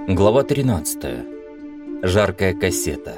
Глава 13. Жаркая кассета.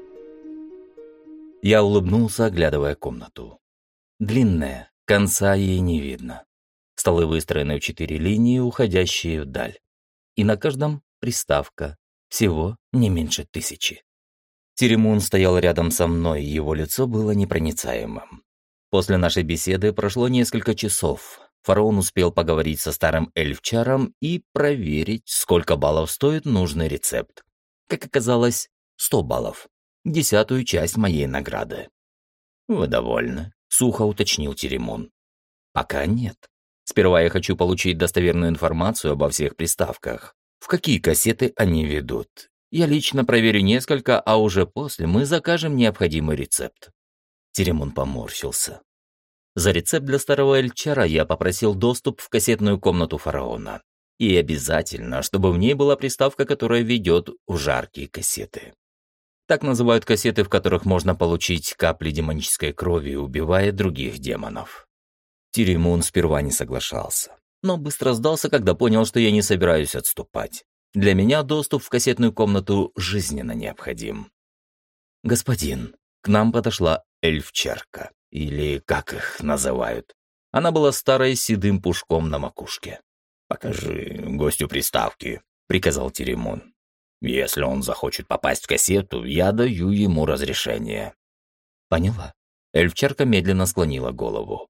Я улыбнулся, оглядывая комнату. Длинная, конца ей не видно. Столы выстроены в 4 линии, уходящие вдаль. И на каждом приставка. Всего не меньше 1000. Теремун стоял рядом со мной, его лицо было непроницаемым. После нашей беседы прошло несколько часов. Фараон успел поговорить со старым эльфчаром и проверить, сколько баллов стоит нужный рецепт. Как оказалось, 100 баллов. 10-ю часть моей награды. «Вы довольны?» — сухо уточнил Теремун. «Пока нет. Сперва я хочу получить достоверную информацию обо всех приставках. В какие кассеты они ведут. Я лично проверю несколько, а уже после мы закажем необходимый рецепт». Теремун поморщился. За рецепт для старого эльчара я попросил доступ в кассетную комнату фараона. И обязательно, чтобы в ней была приставка, которая ведет в жаркие кассеты. Так называют кассеты, в которых можно получить капли демонической крови, убивая других демонов. Теремун сперва не соглашался, но быстро сдался, когда понял, что я не собираюсь отступать. Для меня доступ в кассетную комнату жизненно необходим. «Господин», к нам подошла эльфчарка. Или как их называют. Она была старой с седым пушком на макушке. «Покажи гостю приставки», — приказал Теремун. «Если он захочет попасть в кассету, я даю ему разрешение». «Поняла». Эльфчарка медленно склонила голову.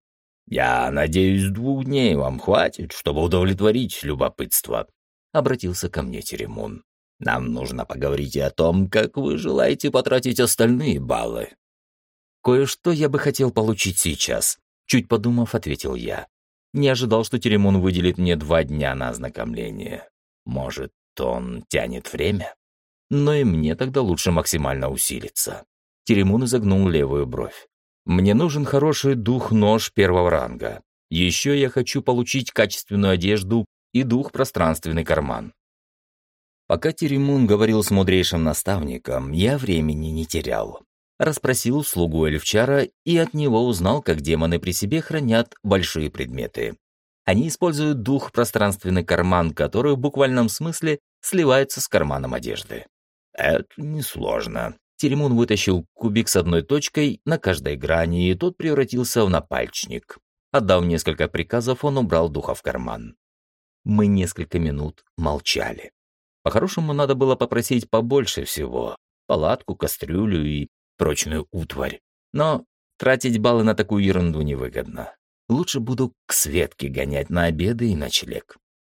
«Я надеюсь, 2 дней вам хватит, чтобы удовлетворить любопытство», — обратился ко мне Теремун. «Нам нужно поговорить и о том, как вы желаете потратить остальные баллы». «Кое-что я бы хотел получить сейчас», — чуть подумав, ответил я. Не ожидал, что Теремун выделит мне 2 дня на ознакомление. Может, он тянет время? Но и мне тогда лучше максимально усилиться. Теремун изогнул левую бровь. «Мне нужен хороший дух-нож 1-го ранга. Еще я хочу получить качественную одежду и дух-пространственный карман». Пока Теремун говорил с мудрейшим наставником, я времени не терял. Расспросил слугу эльфчара и от него узнал, как демоны при себе хранят большие предметы. Они используют дух-пространственный карман, который в буквальном смысле сливается с карманом одежды. «Это несложно». Теремун вытащил кубик с одной точкой на каждой грани, и тот превратился в напальчник. Отдав несколько приказов, он убрал духа в карман. Мы несколько минут молчали. По-хорошему, надо было попросить побольше всего. Палатку, кастрюлю и прочную утварь. Но тратить баллы на такую ерунду невыгодно. Лучше буду к Светке гонять на обеды и ночлег.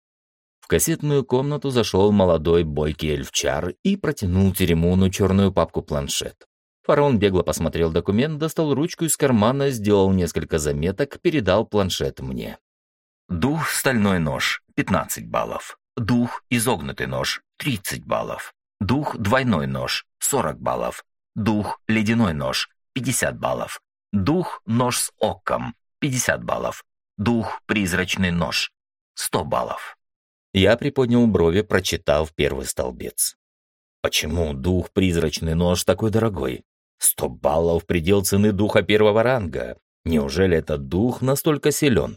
В кассетную комнату зашел молодой бойкий эльфчар и протянул Теремуну черную папку-планшет. Фараон бегло посмотрел документ, достал ручку из кармана, сделал несколько заметок, передал планшет мне. Дух «Стальной нож» — 15 баллов. Дух «Изогнутый нож» — 30 баллов. Дух «Двойной нож» — 40 баллов. Дух «Ледяной нож» — 50 баллов. Дух «Нож с оком» — 50 баллов. Дух «Призрачный нож» — 100 баллов. Я приподнял брови, прочитав первый столбец. Почему дух «Призрачный нож» такой дорогой? 100 баллов — предел цены духа 1-го ранга. Неужели этот дух настолько силен?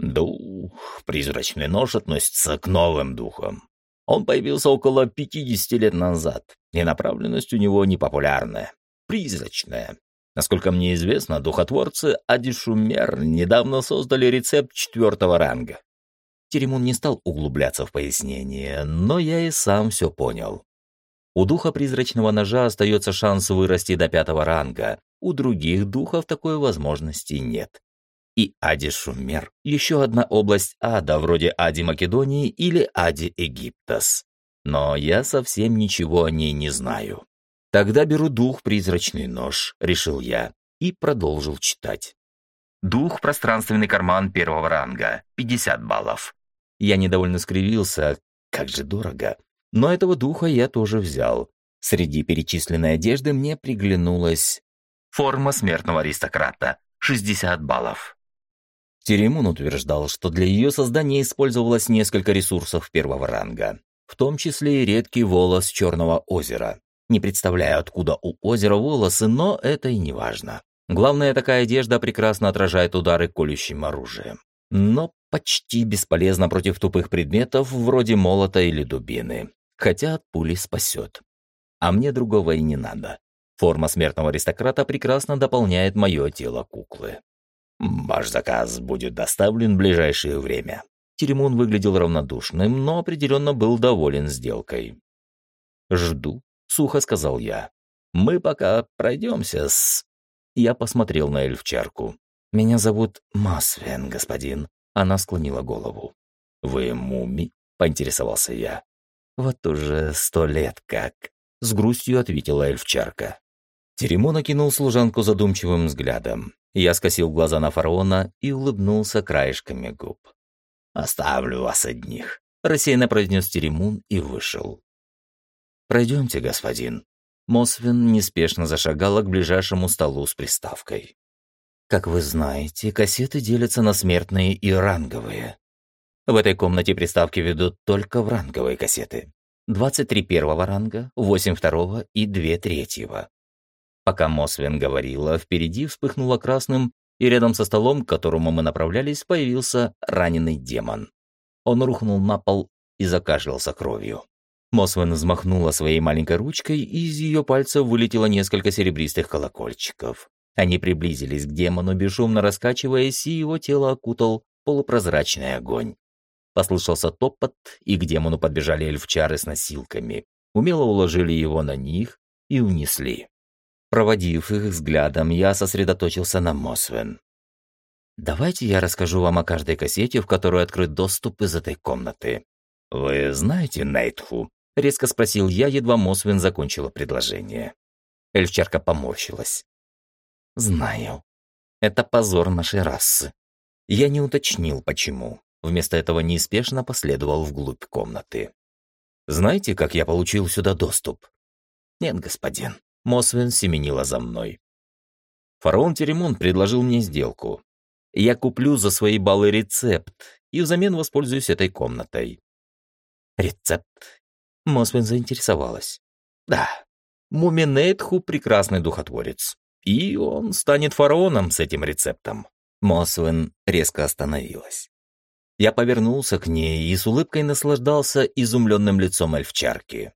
Дух «Призрачный нож» относится к новым духам. Он появился около 50 лет назад, и направленность у него непопулярная, призрачная. Насколько мне известно, духотворцы Адишумер недавно создали рецепт 4-го ранга. Теремун не стал углубляться в пояснение, но я и сам все понял. У духа призрачного ножа остается шанс вырасти до 5-го ранга, у других духов такой возможности нет. И Ади-Шумер — еще одна область ада, вроде Ади Македонии или Ади Египтос. Но я совсем ничего о ней не знаю. Тогда беру дух «Призрачный нож», решил я, и продолжил читать. Дух «Пространственный карман 1-го ранга» — 50 баллов. Я недовольно скривился, как же дорого. Но этого духа я тоже взял. Среди перечисленной одежды мне приглянулась форма смертного аристократа — 60 баллов. Теремун утверждал, что для ее создания использовалось несколько ресурсов 1-го ранга, в том числе и редкий волос Черного озера. Не представляю, откуда у озера волосы, но это и не важно. Главное, такая одежда прекрасно отражает удары колющим оружием. Но почти бесполезна против тупых предметов, вроде молота или дубины. хотя от пули спасет. А мне другого и не надо. Форма смертного аристократа прекрасно дополняет мое тело куклы. Ваш заказ будет доставлен в ближайшее время. Теремун выглядел равнодушным, но определенно был доволен сделкой. «Жду», — сухо сказал я. «Мы пока пройдемся с...» Я посмотрел на эльфчарку. «Меня зовут Мосвен, господин». Она склонила голову. «Вы муми?» — поинтересовался я. «Вот уже 100 лет как», — с грустью ответила эльфчарка. Теремон окинул служанку задумчивым взглядом. Я скосил глаза на фараона и улыбнулся краешками губ. «Оставлю вас одних», — рассеянно произнес Теремун и вышел. «Пройдемте, господин». Мосвен неспешно зашагала к ближайшему столу с приставкой. «Как вы знаете, кассеты делятся на смертные и ранговые. В этой комнате приставки ведут только в ранговые кассеты. 23 первого ранга, 8 второго и 2 третьего». Пока Мосвен говорила, впереди вспыхнуло красным, и рядом со столом, к которому мы направлялись, появился раненый демон. Он рухнул на пол и закашлялся кровью. Мосвен взмахнула своей маленькой ручкой, и из ее пальцев вылетело несколько серебристых колокольчиков. Они приблизились к демону, бесшумно раскачиваясь, и его тело окутал полупрозрачный огонь. Послышался топот, и к демону подбежали эльфчары с носилками, умело уложили его на них и унесли. Проводив их взглядом, я сосредоточился на Мосвен. «Давайте я расскажу вам о каждой кассете, в которую открыт доступ из этой комнаты». «Вы знаете Нейтху?» — резко спросил я, едва Мосвен закончила предложение. Эльфчарка поморщилась. «Знаю. Это позор нашей расы». Я не уточнил, почему. Вместо этого неспешно последовал вглубь комнаты. «Знаете, как я получил сюда доступ?» «Нет, господин». Мосвен семенила за мной. Фараон Теремун предложил мне сделку. Я куплю за свои баллы рецепт и взамен воспользуюсь этой комнатой. Рецепт? Мосвен заинтересовалась. Да, Муминейтху прекрасный духотворец. И он станет фараоном с этим рецептом. Мосвен резко остановилась. Я повернулся к ней и с улыбкой наслаждался изумленным лицом эльфчарки.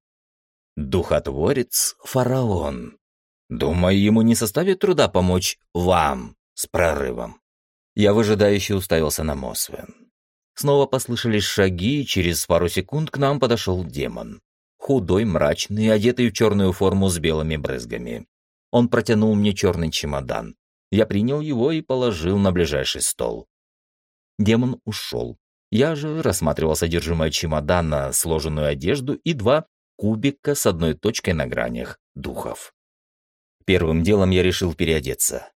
Духотворец — фараон. Думаю, ему не составит труда помочь вам с прорывом. Я выжидающе уставился на Мосвен. Снова послышались шаги, и через пару секунд к нам подошел демон. Худой, мрачный, одетый в черную форму с белыми брызгами. Он протянул мне черный чемодан. Я принял его и положил на ближайший стол. Демон ушел. Я же рассматривал содержимое чемодана, сложенную одежду и 2 кубика с одной точкой на гранях духов. Первым делом я решил переодеться.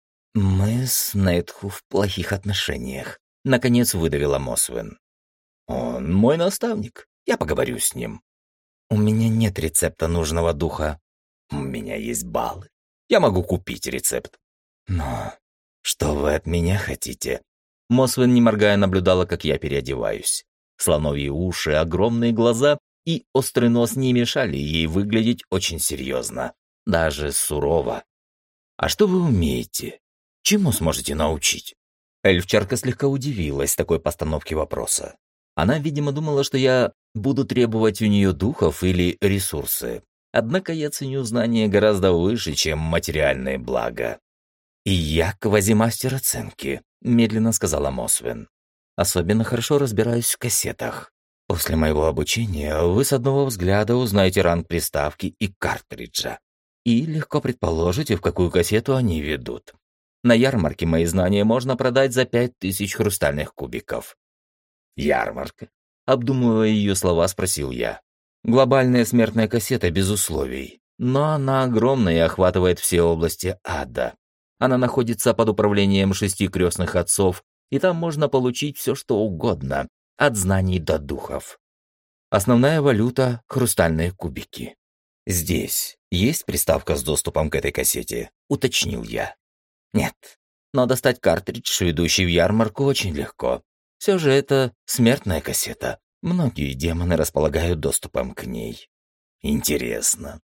«Мы с Нейтху в плохих отношениях», — наконец выдавила Мосвен. «Он мой наставник. Я поговорю с ним». «У меня нет рецепта нужного духа». «У меня есть баллы. Я могу купить рецепт». «Но что вы от меня хотите?» Мосвен, не моргая, наблюдала, как я переодеваюсь. Слоновьи уши, огромные глаза и острый нос не мешали ей выглядеть очень серьезно, даже сурово. «А что вы умеете? Чему сможете научить?» Эльфчарка слегка удивилась такой постановке вопроса. Она, видимо, думала, что я буду требовать у нее духов или ресурсы. Однако я ценю знания гораздо выше, чем материальные блага. «И я квазимастер оценки», — медленно сказала Мосвен. «Особенно хорошо разбираюсь в кассетах. После моего обучения вы с одного взгляда узнаете ранг приставки и картриджа. И легко предположите, в какую кассету они ведут. На ярмарке мои знания можно продать за 5000 хрустальных кубиков». «Ярмарка?» — обдумывая ее слова, спросил я. «Глобальная смертная кассета без условий. Но она огромная и охватывает все области ада. Она находится под управлением 6 крестных отцов, и там можно получить все, что угодно, от знаний до духов. Основная валюта — хрустальные кубики. Здесь есть приставка с доступом к этой кассете?» — уточнил я. «Нет, но достать картридж, ведущий в ярмарку, очень легко. Все же это смертная кассета. Многие демоны располагают доступом к ней». «Интересно».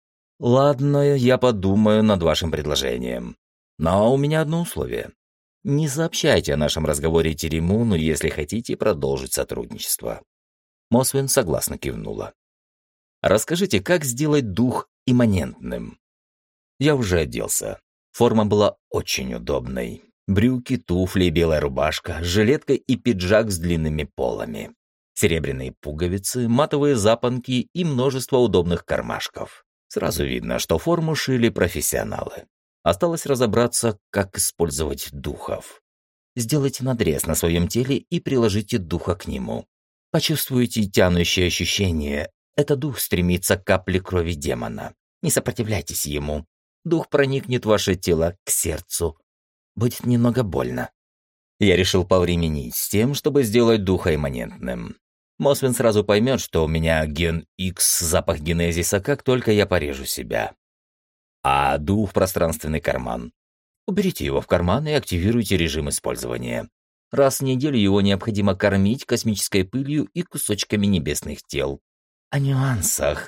«Ладно, я подумаю над вашим предложением. Но у меня одно условие. Не сообщайте о нашем разговоре Теремуну, если хотите продолжить сотрудничество». Мосвен согласно кивнула. Расскажите, как сделать дух имманентным?» Я уже оделся. Форма была очень удобной. Брюки, туфли, белая рубашка, жилетка и пиджак с длинными полами. Серебряные пуговицы, матовые запонки и множество удобных кармашков. Сразу видно, что форму шили профессионалы. Осталось разобраться, как использовать духов. Сделайте надрез на своем теле и приложите духа к нему. Почувствуйте тянущее ощущение. Это дух стремится к капле крови демона. Не сопротивляйтесь ему. Дух проникнет в ваше тело к сердцу. Будет немного больно. Я решил повременить с тем, чтобы сделать духа имманентным. Мосвин сразу поймет, что у меня ген X, запах генезиса, как только я порежу себя. А дух — пространственный карман. Уберите его в карман и активируйте режим использования. Раз в неделю его необходимо кормить космической пылью и кусочками небесных тел. О нюансах.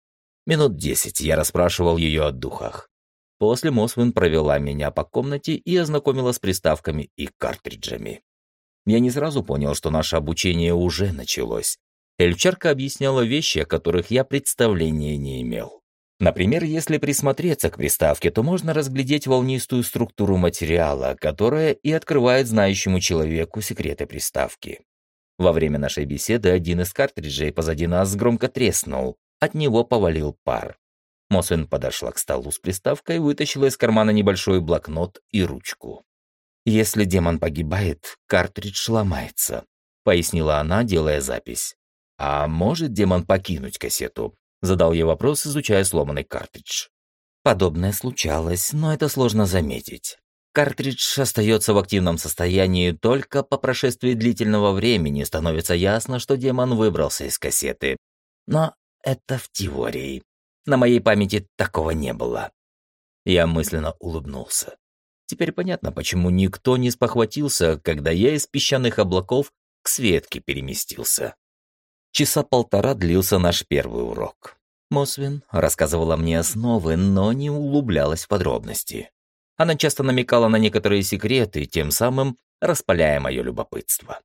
Минут 10 я расспрашивал ее о духах. После Мосвин провела меня по комнате и ознакомила с приставками и картриджами. Я не сразу понял, что наше обучение уже началось. Эльфчарка объясняла вещи, о которых я представления не имел. Например, если присмотреться к приставке, то можно разглядеть волнистую структуру материала, которая и открывает знающему человеку секреты приставки. Во время нашей беседы один из картриджей позади нас громко треснул, от него повалил пар. Мосвин подошла к столу с приставкой и вытащила из кармана небольшой блокнот и ручку. «Если демон погибает, картридж ломается», — пояснила она, делая запись. «А может демон покинуть кассету?» — задал я вопрос, изучая сломанный картридж. Подобное случалось, но это сложно заметить. Картридж остается в активном состоянии, только по прошествии длительного времени становится ясно, что демон выбрался из кассеты. Но это в теории. На моей памяти такого не было. Я мысленно улыбнулся. Теперь понятно, почему никто не спохватился, когда я из песчаных облаков к Светке переместился. Часа полтора длился наш первый урок. Мосвин рассказывала мне основы, но не углублялась в подробности. Она часто намекала на некоторые секреты, тем самым распаляя мое любопытство.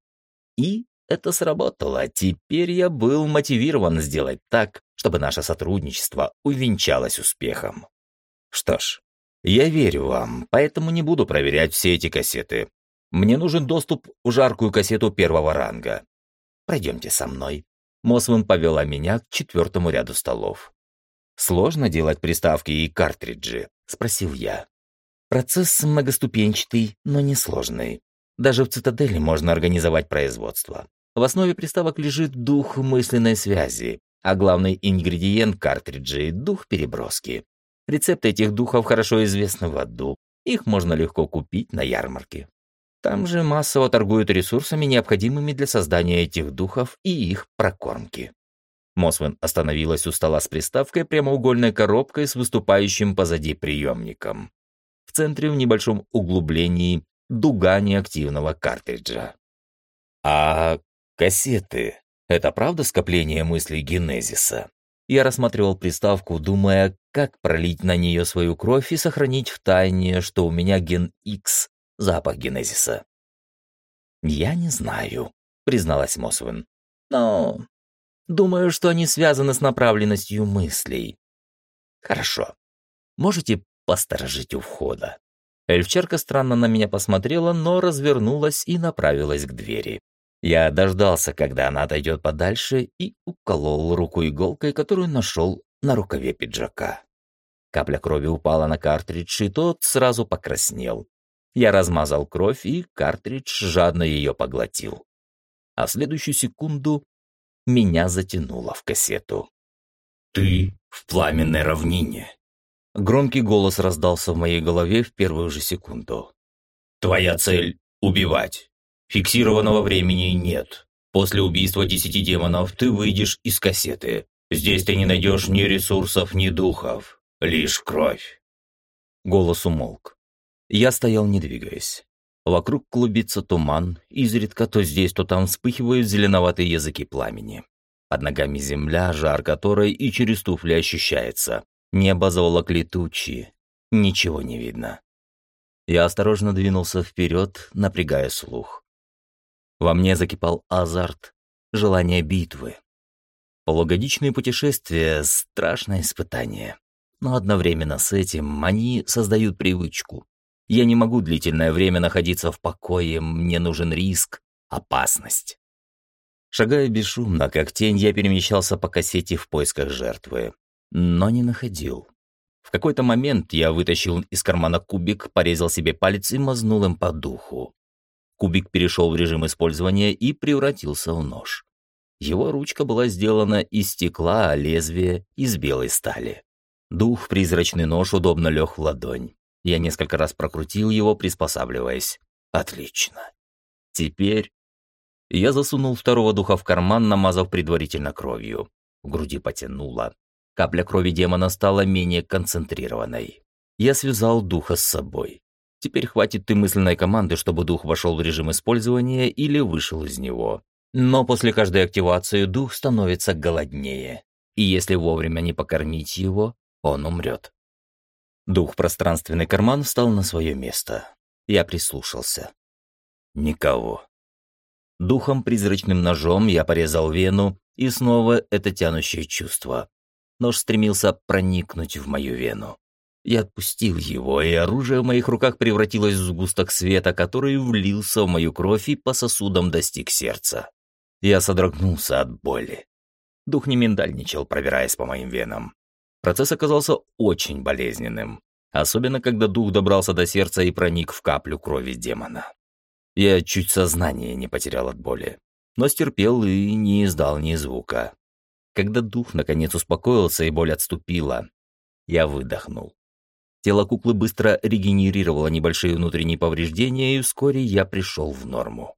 И это сработало. Теперь я был мотивирован сделать так, чтобы наше сотрудничество увенчалось успехом. Что ж, я верю вам, поэтому не буду проверять все эти кассеты. Мне нужен доступ в жаркую кассету первого ранга. Пройдемте со мной. Мосвин повела меня к 4-му ряду столов. «Сложно делать приставки и картриджи?» — спросил я. «Процесс многоступенчатый, но не сложный. Даже в цитадели можно организовать производство. В основе приставок лежит дух мысленной связи, а главный ингредиент картриджей — дух переброски. Рецепты этих духов хорошо известны в аду. Их можно легко купить на ярмарке. Там же массово торгуют ресурсами, необходимыми для создания этих духов и их прокормки». Мосвин остановилась у стола с приставкой, прямоугольной коробкой с выступающим позади приемником. В центре, в небольшом углублении, дуга неактивного картриджа. «А кассеты — это правда скопление мыслей генезиса?» Я рассматривал приставку, думая, как пролить на нее свою кровь и сохранить в тайне, что у меня ген X, запах генезиса. «Я не знаю», — призналась Мосвин. «Но думаю, что они связаны с направленностью мыслей». «Хорошо. Можете посторожить у входа?» Эльфчарка странно на меня посмотрела, но развернулась и направилась к двери. Я дождался, когда она отойдет подальше, и уколол руку иголкой, которую нашел на рукаве пиджака. Капля крови упала на картридж, и тот сразу покраснел. Я размазал кровь, и картридж жадно ее поглотил. А в следующую секунду меня затянуло в кассету. «Ты в пламенной равнине!» Громкий голос раздался в моей голове в первую же секунду. «Твоя цель — убивать. Фиксированного времени нет. После убийства 10 демонов ты выйдешь из кассеты. Здесь ты не найдешь ни ресурсов, ни духов. Лишь кровь». Голос умолк. Я стоял, не двигаясь. Вокруг клубится туман, изредка то здесь, то там вспыхивают зеленоватые языки пламени. Под ногами земля, жар которой и через туфли ощущается. Небо заволокли тучи. Ничего не видно. Я осторожно двинулся вперед, напрягая слух. Во мне закипал азарт, желание битвы. Полугодичные путешествия – страшное испытание. Но одновременно с этим они создают привычку. Я не могу длительное время находиться в покое, мне нужен риск, опасность. Шагая бесшумно, как тень, я перемещался по кассете в поисках жертвы, но не находил. В какой-то момент я вытащил из кармана кубик, порезал себе палец и мазнул им по духу. Кубик перешел в режим использования и превратился в нож. Его ручка была сделана из стекла, а лезвие — из белой стали. Дух, призрачный нож, удобно лег в ладонь. Я несколько раз прокрутил его, приспосабливаясь. Отлично. Теперь я засунул второго духа в карман, намазав предварительно кровью. В груди потянуло. Капля крови демона стала менее концентрированной. Я связал духа с собой. Теперь хватит и мысленной команды, чтобы дух вошел в режим использования или вышел из него. Но после каждой активации дух становится голоднее. И если вовремя не покормить его, он умрет. Дух пространственный карман встал на свое место. Я прислушался. Никого. Духом призрачным ножом я порезал вену, и снова это тянущее чувство. Нож стремился проникнуть в мою вену. Я отпустил его, и оружие в моих руках превратилось в сгусток света, который влился в мою кровь и по сосудам достиг сердца. Я содрогнулся от боли. Дух не миндальничал, пробираясь по моим венам. Процесс оказался очень болезненным, особенно когда дух добрался до сердца и проник в каплю крови демона. Я чуть сознание не потерял от боли, но стерпел и не издал ни звука. Когда дух наконец успокоился и боль отступила, я выдохнул. Тело куклы быстро регенерировало небольшие внутренние повреждения, и вскоре я пришел в норму.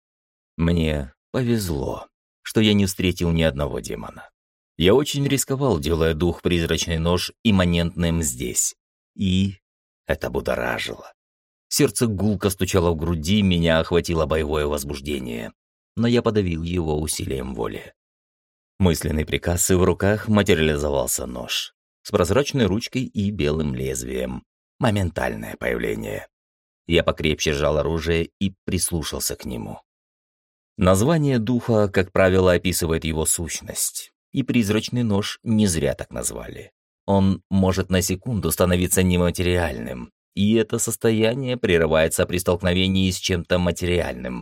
Мне повезло, что я не встретил ни одного демона. Я очень рисковал, делая дух призрачный нож имманентным здесь. И это будоражило. Сердце гулко стучало в груди, меня охватило боевое возбуждение. Но я подавил его усилием воли. Мысленный приказ, и в руках материализовался нож. С прозрачной ручкой и белым лезвием. Моментальное появление. Я покрепче сжал оружие и прислушался к нему. Название духа, как правило, описывает его сущность. И призрачный нож не зря так назвали. Он может на секунду становиться нематериальным, и это состояние прерывается при столкновении с чем-то материальным.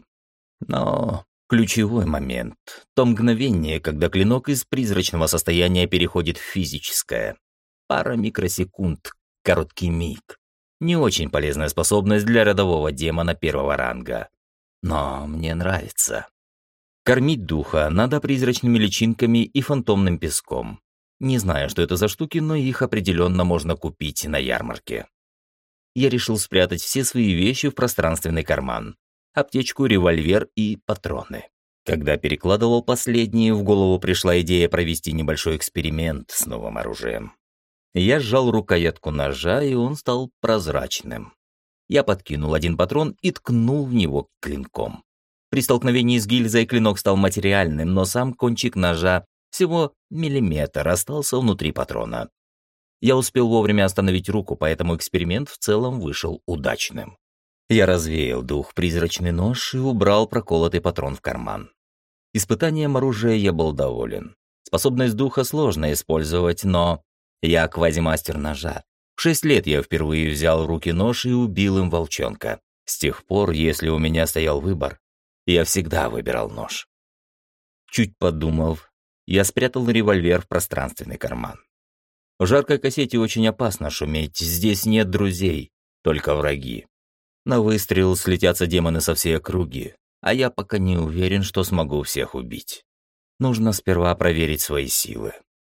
Но ключевой момент — то мгновение, когда клинок из призрачного состояния переходит в физическое. Пара микросекунд, короткий миг. Не очень полезная способность для рядового демона первого ранга. Но мне нравится. Кормить духа надо призрачными личинками и фантомным песком. Не знаю, что это за штуки, но их определенно можно купить на ярмарке. Я решил спрятать все свои вещи в пространственный карман. Аптечку, револьвер и патроны. Когда перекладывал последние, в голову пришла идея провести небольшой эксперимент с новым оружием. Я сжал рукоятку ножа, и он стал прозрачным. Я подкинул один патрон и ткнул в него клинком. При столкновении с гильзой клинок стал материальным, но сам кончик ножа, всего миллиметр, остался внутри патрона. Я успел вовремя остановить руку, поэтому эксперимент в целом вышел удачным. Я развеял дух призрачный нож и убрал проколотый патрон в карман. Испытанием оружия я был доволен. Способность духа сложно использовать, но я квазимастер ножа. В 6 лет я впервые взял в руки нож и убил им волчонка. С тех пор, если у меня стоял выбор, я всегда выбирал нож. Чуть подумав, я спрятал револьвер в пространственный карман. В жаркой кассете очень опасно шуметь, здесь нет друзей, только враги. На выстрел слетятся демоны со всей округи, а я пока не уверен, что смогу всех убить. Нужно сперва проверить свои силы.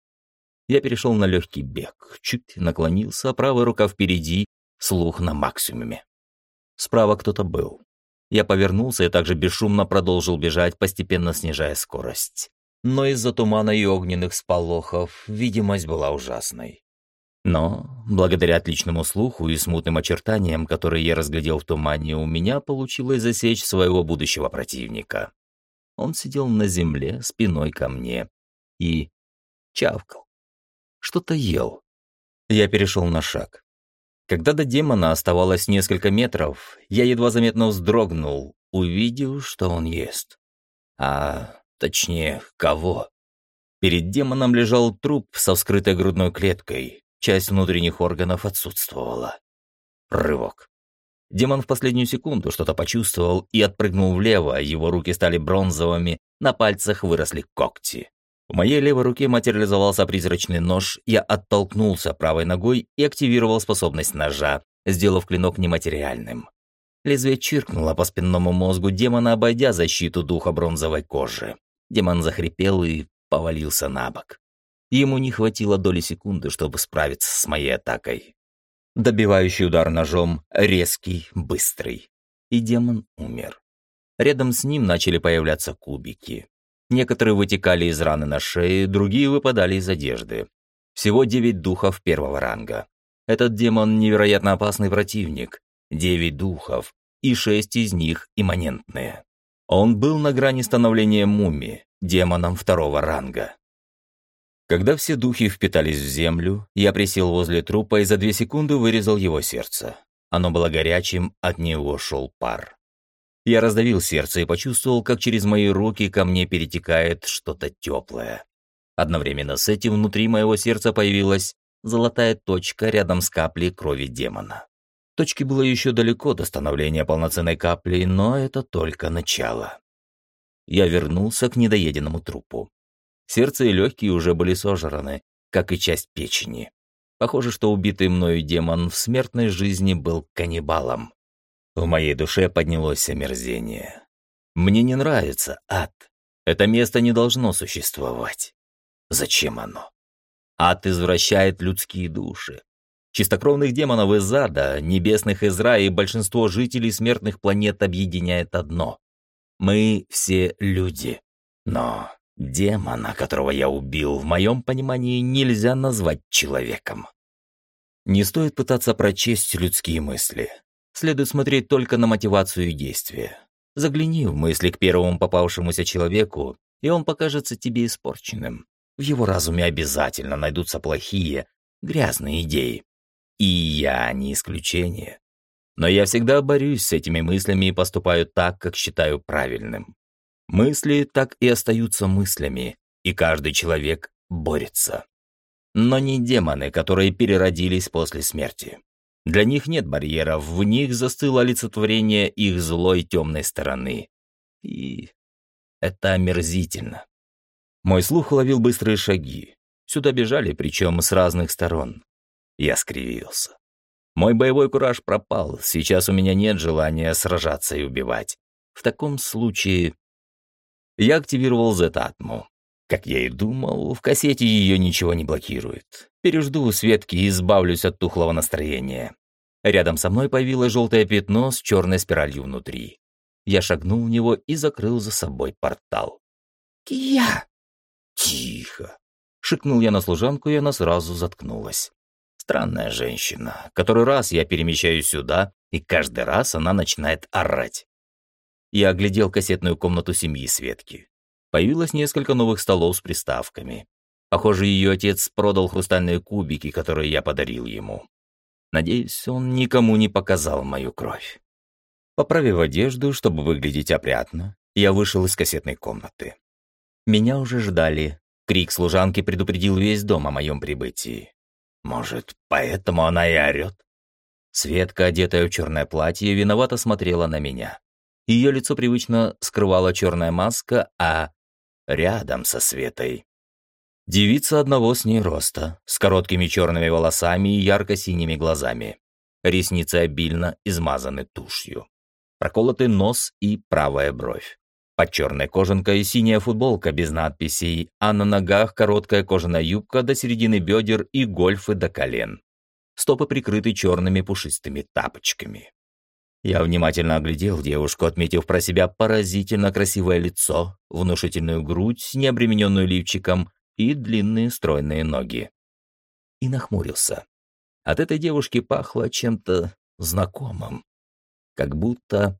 Я перешел на легкий бег, чуть наклонился, правая рука впереди, слух на максимуме. Справа кто-то был. Я повернулся и также бесшумно продолжил бежать, постепенно снижая скорость. Но из-за тумана и огненных сполохов видимость была ужасной. Но, благодаря отличному слуху и смутным очертаниям, которые я разглядел в тумане, у меня получилось засечь своего будущего противника. Он сидел на земле, спиной ко мне, и чавкал. Что-то ел. Я перешел на шаг. Когда до демона оставалось несколько метров, я едва заметно вздрогнул, увидев, что он ест. А точнее, кого? Перед демоном лежал труп со вскрытой грудной клеткой. Часть внутренних органов отсутствовала. Рывок. Демон в последнюю секунду что-то почувствовал и отпрыгнул влево, его руки стали бронзовыми, на пальцах выросли когти. В моей левой руке материализовался призрачный нож, я оттолкнулся правой ногой и активировал способность ножа, сделав клинок нематериальным. Лезвие чиркнуло по спинному мозгу демона, обойдя защиту духа бронзовой кожи. Демон захрипел и повалился на бок. Ему не хватило доли секунды, чтобы справиться с моей атакой. Добивающий удар ножом, резкий, быстрый. И демон умер. Рядом с ним начали появляться кубики. Некоторые вытекали из раны на шее, другие выпадали из одежды. Всего 9 духов первого ранга. Этот демон невероятно опасный противник. 9 духов, и 6 из них имманентные. Он был на грани становления мумии, демоном второго ранга. Когда все духи впитались в землю, я присел возле трупа и за 2 секунды вырезал его сердце. Оно было горячим, от него шел пар. Я раздавил сердце и почувствовал, как через мои руки ко мне перетекает что-то теплое. Одновременно с этим внутри моего сердца появилась золотая точка рядом с каплей крови демона. Точке было еще далеко до становления полноценной капли, но это только начало. Я вернулся к недоеденному трупу. Сердце и легкие уже были сожраны, как и часть печени. Похоже, что убитый мною демон в смертной жизни был каннибалом. В моей душе поднялось омерзение. Мне не нравится ад. Это место не должно существовать. Зачем оно? Ад извращает людские души. Чистокровных демонов из ада, небесных из рая и большинство жителей смертных планет объединяет одно. Мы все люди. Но демона, которого я убил, в моем понимании нельзя назвать человеком. Не стоит пытаться прочесть людские мысли. Следует смотреть только на мотивацию и действия. Загляни в мысли к первому попавшемуся человеку, и он покажется тебе испорченным. В его разуме обязательно найдутся плохие, грязные идеи. И я не исключение. Но я всегда борюсь с этими мыслями и поступаю так, как считаю правильным. Мысли так и остаются мыслями, и каждый человек борется. Но не демоны, которые переродились после смерти. Для них нет барьеров, в них застыло олицетворение их злой темной стороны. И это омерзительно. Мой слух уловил быстрые шаги. Сюда бежали, причем с разных сторон. Я скривился. Мой боевой кураж пропал, сейчас у меня нет желания сражаться и убивать. В таком случае я активировал Z-атму. Как я и думал, в кассете ее ничего не блокирует. Пережду Светки и избавлюсь от тухлого настроения. Рядом со мной появилось желтое пятно с черной спиралью внутри. Я шагнул в него и закрыл за собой портал. «Кия!» «Тихо!» — шикнул я на служанку, и она сразу заткнулась. Странная женщина. Который раз я перемещаюсь сюда, и каждый раз она начинает орать. Я оглядел кассетную комнату семьи Светки. Появилось несколько новых столов с приставками. Похоже, ее отец продал хрустальные кубики, которые я подарил ему. Надеюсь, он никому не показал мою кровь. Поправив одежду, чтобы выглядеть опрятно, я вышел из кассетной комнаты. Меня уже ждали. Крик служанки предупредил весь дом о моем прибытии. Может, поэтому она и орет? Светка, одетая в черное платье, виновато смотрела на меня. Ее лицо привычно скрывала черная маска, а рядом со Светой девица одного с ней роста, с короткими черными волосами и ярко-синими глазами. Ресницы обильно измазаны тушью. Проколотый нос и правая бровь. Под черной кожанкой синяя футболка без надписей, а на ногах короткая кожаная юбка до середины бедер и гольфы до колен. Стопы прикрыты черными пушистыми тапочками. Я внимательно оглядел девушку, отметив про себя поразительно красивое лицо, внушительную грудь, не обремененную лифчиком, и длинные стройные ноги. И нахмурился. От этой девушки пахло чем-то знакомым. Как будто...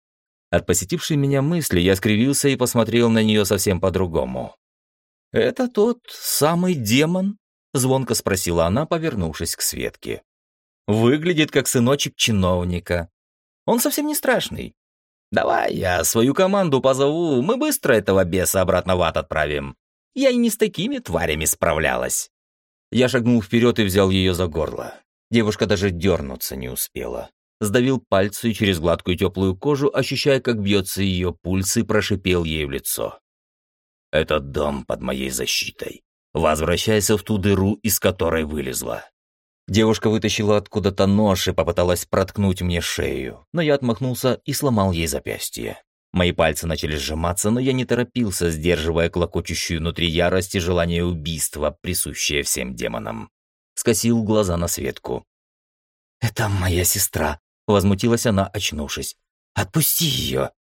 От посетившей меня мысли я скривился и посмотрел на нее совсем по-другому. «Это тот самый демон?» — звонко спросила она, повернувшись к Светке. «Выглядит как сыночек чиновника. Он совсем не страшный. Давай я свою команду позову, мы быстро этого беса обратно в ад отправим. Я и не с такими тварями справлялась». Я шагнул вперед и взял ее за горло. Девушка даже дернуться не успела. Сдавил пальцы через гладкую теплую кожу, ощущая, как бьется ее пульс, и прошипел ей в лицо. «Этот дом под моей защитой. Возвращайся в ту дыру, из которой вылезла». Девушка вытащила откуда-то нож и попыталась проткнуть мне шею, но я отмахнулся и сломал ей запястье. Мои пальцы начали сжиматься, но я не торопился, сдерживая клокочущую внутри ярость и желание убийства, присущее всем демонам. Скосил глаза на Светку. «Это моя сестра», — возмутилась она, очнувшись. «Отпусти ее!»